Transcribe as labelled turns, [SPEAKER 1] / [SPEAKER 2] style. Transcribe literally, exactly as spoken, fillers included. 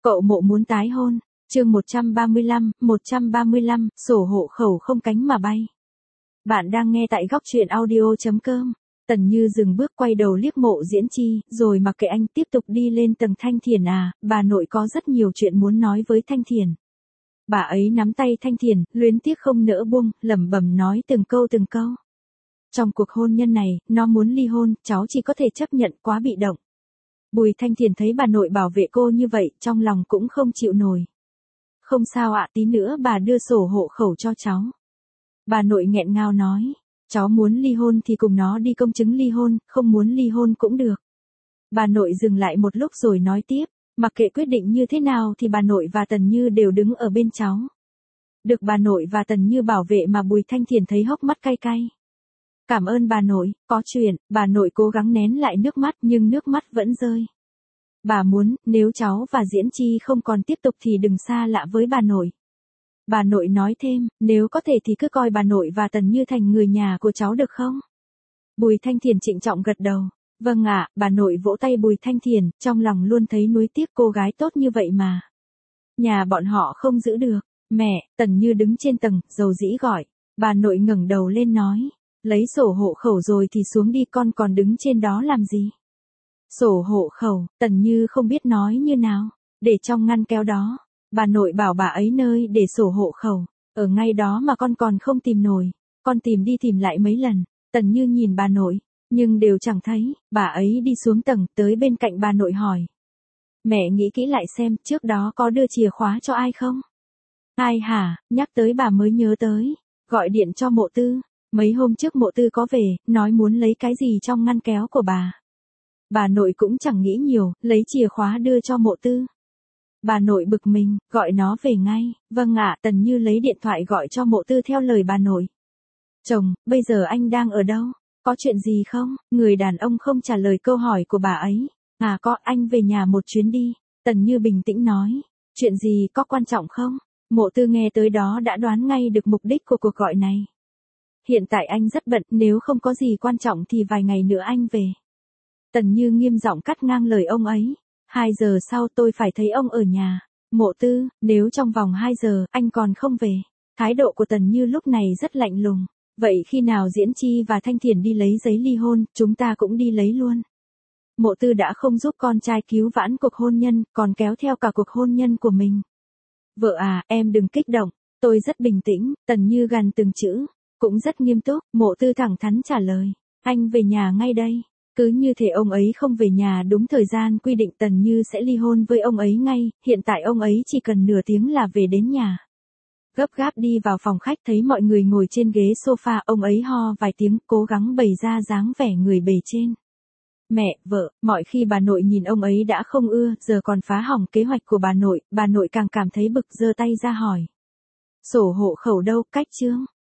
[SPEAKER 1] Cậu Mộ muốn tái hôn. Chương một trăm ba mươi lăm, một trăm ba mươi lăm, sổ hộ khẩu không cánh mà bay. Bạn đang nghe tại góc truyện audio chấm com. Tần Như dừng bước quay đầu liếc Mộ Diễn Chi, rồi mặc kệ anh tiếp tục đi lên tầng. Thanh Thiền à, bà nội có rất nhiều chuyện muốn nói với Thanh Thiền. Bà ấy nắm tay Thanh Thiền, luyến tiếc không nỡ buông, lẩm bẩm nói từng câu từng câu. Trong cuộc hôn nhân này, nó muốn ly hôn, cháu chỉ có thể chấp nhận, quá bị động. Bùi Thanh Thiền thấy bà nội bảo vệ cô như vậy, trong lòng cũng không chịu nổi. Không sao ạ, tí nữa bà đưa sổ hộ khẩu cho cháu. Bà nội nghẹn ngào nói, cháu muốn ly hôn thì cùng nó đi công chứng ly hôn, không muốn ly hôn cũng được. Bà nội dừng lại một lúc rồi nói tiếp, mặc kệ quyết định như thế nào thì bà nội và Tần Như đều đứng ở bên cháu. Được bà nội và Tần Như bảo vệ mà Bùi Thanh Thiền thấy hốc mắt cay cay. Cảm ơn bà nội, có chuyện, bà nội cố gắng nén lại nước mắt nhưng nước mắt vẫn rơi. Bà muốn, nếu cháu và Diễn Chi không còn tiếp tục thì đừng xa lạ với bà nội. Bà nội nói thêm, nếu có thể thì cứ coi bà nội và Tần Như thành người nhà của cháu được không? Bùi Thanh Thiền trịnh trọng gật đầu. Vâng ạ, bà nội vỗ tay Bùi Thanh Thiền, trong lòng luôn thấy nuối tiếc cô gái tốt như vậy mà. Nhà bọn họ không giữ được. Mẹ, Tần Như đứng trên tầng, dầu dĩ gọi. Bà nội ngẩng đầu lên nói, lấy sổ hộ khẩu rồi thì xuống đi, con còn đứng trên đó làm gì? Sổ hộ khẩu, Tần Như không biết nói như nào, để trong ngăn kéo đó. Bà nội bảo bà ấy nơi để sổ hộ khẩu, ở ngay đó mà con còn không tìm nổi, con tìm đi tìm lại mấy lần. Tần Như nhìn bà nội, nhưng đều chẳng thấy. Bà ấy đi xuống tầng, tới bên cạnh bà nội hỏi. Mẹ nghĩ kỹ lại xem, trước đó có đưa chìa khóa cho ai không? Ai hả? Nhắc tới bà mới nhớ tới, gọi điện cho Mộ Tư. Mấy hôm trước Mộ Tư có về, nói muốn lấy cái gì trong ngăn kéo của bà. Bà nội cũng chẳng nghĩ nhiều, lấy chìa khóa đưa cho Mộ Tư. Bà nội bực mình, gọi nó về ngay. Vâng ạ, Tần Như lấy điện thoại gọi cho Mộ Tư theo lời bà nội. Chồng, bây giờ anh đang ở đâu? Có chuyện gì không? Người đàn ông không trả lời câu hỏi của bà ấy. À có, anh về nhà một chuyến đi. Tần Như bình tĩnh nói. Chuyện gì, có quan trọng không? Mộ Tư nghe tới đó đã đoán ngay được mục đích của cuộc gọi này. Hiện tại anh rất bận, nếu không có gì quan trọng thì vài ngày nữa anh về. Tần Như nghiêm giọng cắt ngang lời ông ấy. Hai giờ sau tôi phải thấy ông ở nhà. Mộ Tư, nếu trong vòng hai giờ anh còn không về. Thái độ của Tần Như lúc này rất lạnh lùng. Vậy khi nào Diễn Chi và Thanh Thiền đi lấy giấy ly hôn, chúng ta cũng đi lấy luôn. Mộ Tư đã không giúp con trai cứu vãn cuộc hôn nhân, còn kéo theo cả cuộc hôn nhân của mình. Vợ à, em đừng kích động, tôi rất bình tĩnh. Tần Như gằn từng chữ, cũng rất nghiêm túc. Mộ Tư thẳng thắn trả lời, anh về nhà ngay đây. Cứ như thể ông ấy không về nhà đúng thời gian quy định, Tần Như sẽ ly hôn với ông ấy ngay, hiện tại ông ấy chỉ cần nửa tiếng là về đến nhà. Gấp gáp đi vào phòng khách thấy mọi người ngồi trên ghế sofa, ông ấy ho vài tiếng, cố gắng bày ra dáng vẻ người bề trên. Mẹ, vợ, mọi khi bà nội nhìn ông ấy đã không ưa, giờ còn phá hỏng kế hoạch của bà nội, bà nội càng cảm thấy bực, giơ tay ra hỏi. Sổ hộ khẩu đâu, cách chương?